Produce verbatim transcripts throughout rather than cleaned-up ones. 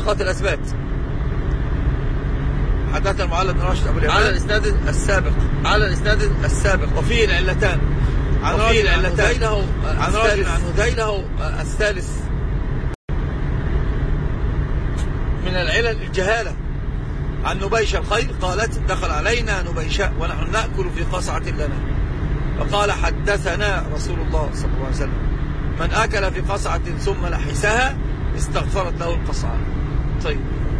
ثقات الأثبات. حدثنا المعلم بن راشد أبو اليمان على الإسناد السابق على الإسناد السابق وفيه العلتان عن راجل عن هذيله عن راجل عن هذيله الثالث من العلل الجهالة عن نبيشة الخيل قالت دخل علينا نبيشة ونحن نأكل في قصعة لنا فقال حدثنا رسول الله صلى الله عليه وسلم من أكل في قصعة ثم لحسها استغفرت له القصعة. طيب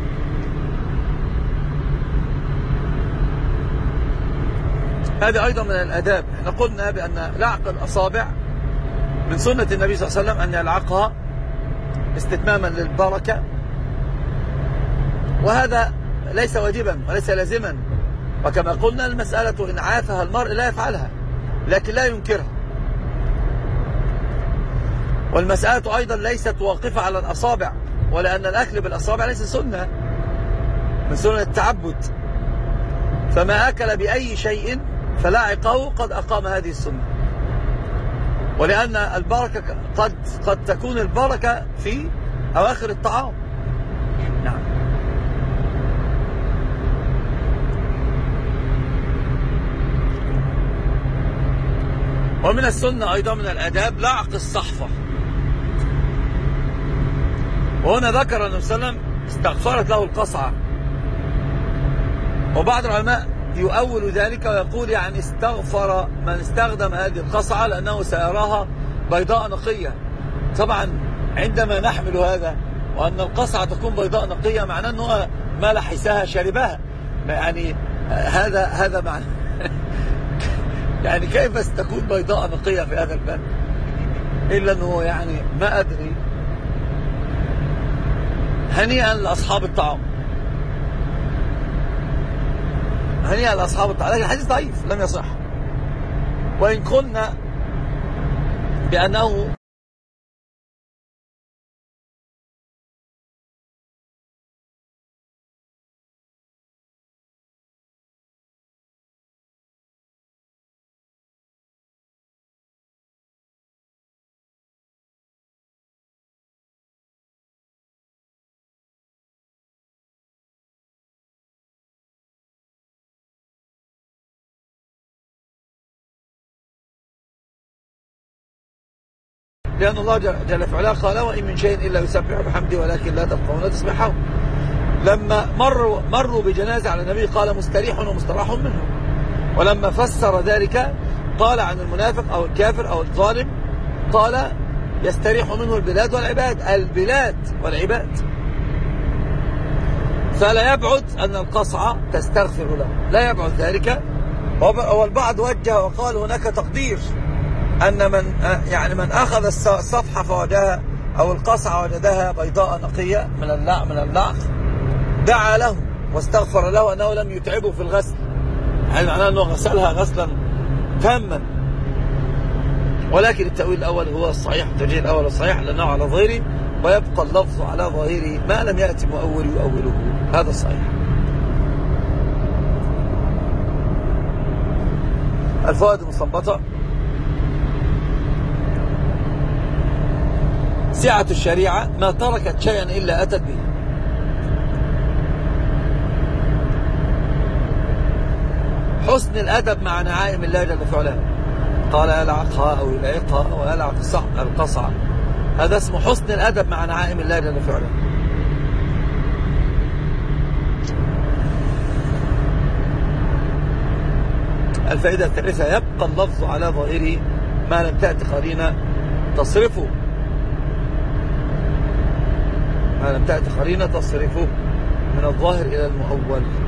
هذه أيضا من الأداب. احنا قلنا بأن لعق الأصابع من سنة النبي صلى الله عليه وسلم أن يلعقها استتماما للبركة، وهذا ليس واجبا وليس لازما، وكما قلنا المسألة إن عافها المرء لا يفعلها لكن لا ينكرها. والمسألة أيضا ليست واقفة على الأصابع، ولأن الأكل بالأصابع ليس سنة من سنة التعبد، فما أكل بأي شيء فلاعقه قد أقام هذه السنة، ولأن البركة قد قد تكون البركة في أواخر الطعام. نعم. ومن السنة أيضا من الآداب لعق الصحفة، وهنا ذكر النبي صلى الله عليه وسلم استغفرت له القصعة، وبعض العلماء يؤول ذلك ويقول يعني استغفر من استخدم هذه القصعة لأنه سيراها بيضاء نقية. طبعا عندما نحمل هذا وأن القصعة تكون بيضاء نقية معناه أنه ما لحسها شربها، يعني هذا هذا معنى يعني كيف ستكون بيضاء نقية في هذا الباب؟ إلا أنه يعني ما أدري. هنيئا لأصحاب الطعام، هنيئا لأصحاب الطعام، لكن الحديث ضعيف لم يصح، وإن قلنا بأنه لأن الله جل في علاه قال وإن من شيء إلا يسبح بحمده ولكن لا تفقهون تسبحه. لما مروا مروا بجنازة على النبي قال مستريح ومستراح منه، ولما فسر ذلك قال عن المنافق أو الكافر أو الظالم قال يستريح منه البلاد والعباد، البلاد والعباد. فلا يبعد أن القصعة تستغفر له، لا يبعد ذلك. والبعض وجه وقال هناك تقدير أن من يعني من أخذ الصفحة فوجدها أو القصعة وجدها بيضاء نقية من اللع من اللعق دعا له واستغفر له أنه لم يتعبه في الغسل، يعني معناه أنه غسلها غسلا تاما. ولكن التأويل الأول هو الصحيح، التوجيه الأول الصحيح لأنه على ظاهره، ويبقى اللفظ على ظاهره ما لم يأتي مؤول يؤوله، هذا الصحيح. الفوائد المستنبطة: سعة الشريعة، ما تركت شيئا إلا أتت به. حسن الأدب مع نعائم الله جل في علاه، قال يلعقها أو يلعقها ويلعق القصعة، هذا اسمه حسن الأدب مع نعائم الله جل في علاه. الفائدة الثالثة: يبقى اللفظ على ظاهره ما لم تأتي قرينة تصرفه، ما لم تأتي قرينة تصرفه من الظاهر إلى المؤول.